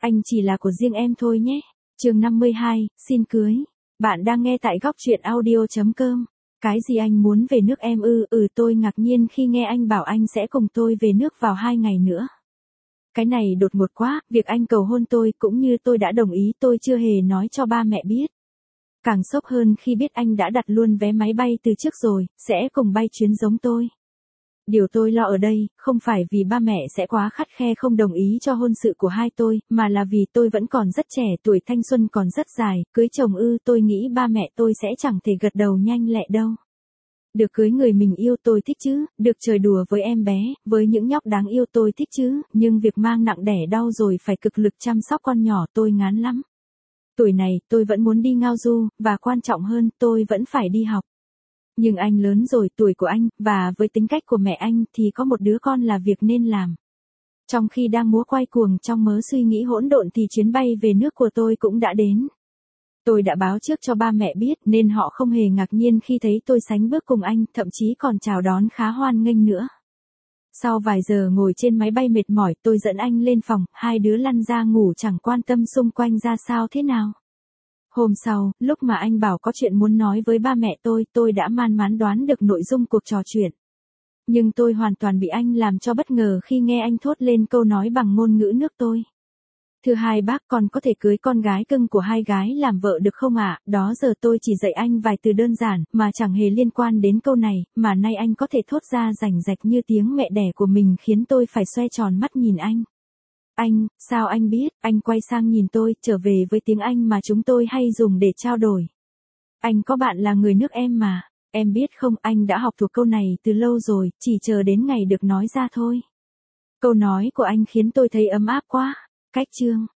Anh chỉ là của riêng em thôi nhé. Chương 52, xin cưới. Bạn đang nghe tại góc truyện audio.com. Cái gì anh muốn về nước em ư? Tôi ngạc nhiên khi nghe anh bảo anh sẽ cùng tôi về nước vào 2 ngày nữa. Cái này đột ngột quá, việc anh cầu hôn tôi cũng như tôi đã đồng ý tôi chưa hề nói cho ba mẹ biết. Càng sốc hơn khi biết anh đã đặt luôn vé máy bay từ trước rồi, sẽ cùng bay chuyến giống tôi. Điều tôi lo ở đây, không phải vì ba mẹ sẽ quá khắt khe không đồng ý cho hôn sự của hai tôi, mà là vì tôi vẫn còn rất trẻ, tuổi thanh xuân còn rất dài, cưới chồng tôi nghĩ ba mẹ tôi sẽ chẳng thể gật đầu nhanh lẹ đâu. Được cưới người mình yêu tôi thích chứ, được chơi đùa với em bé, với những nhóc đáng yêu tôi thích chứ, nhưng việc mang nặng đẻ đau rồi phải cực lực chăm sóc con nhỏ tôi ngán lắm. Tuổi này, tôi vẫn muốn đi ngao du, và quan trọng hơn, tôi vẫn phải đi học. Nhưng anh lớn rồi, tuổi của anh, và với tính cách của mẹ anh thì có một đứa con là việc nên làm. Trong khi đang múa quay cuồng trong mớ suy nghĩ hỗn độn thì chuyến bay về nước của tôi cũng đã đến. Tôi đã báo trước cho ba mẹ biết nên họ không hề ngạc nhiên khi thấy tôi sánh bước cùng anh, thậm chí còn chào đón khá hoan nghênh nữa. Sau vài giờ ngồi trên máy bay mệt mỏi, tôi dẫn anh lên phòng, hai đứa lăn ra ngủ chẳng quan tâm xung quanh ra sao thế nào. Hôm sau, lúc mà anh bảo có chuyện muốn nói với ba mẹ tôi đã man mán đoán được nội dung cuộc trò chuyện. Nhưng tôi hoàn toàn bị anh làm cho bất ngờ khi nghe anh thốt lên câu nói bằng ngôn ngữ nước tôi. Thưa hai bác, con có thể cưới con gái cưng của hai gái làm vợ được không ạ? Đó giờ tôi chỉ dạy anh vài từ đơn giản, mà chẳng hề liên quan đến câu này, mà nay anh có thể thốt ra rành rạch như tiếng mẹ đẻ của mình khiến tôi phải xoay tròn mắt nhìn anh. Anh, sao anh biết? Anh quay sang nhìn tôi, trở về với tiếng Anh mà chúng tôi hay dùng để trao đổi. Anh có bạn là người nước em mà. Em biết không, anh đã học thuộc câu này từ lâu rồi, chỉ chờ đến ngày được nói ra thôi. Câu nói của anh khiến tôi thấy ấm áp quá. Cách chương.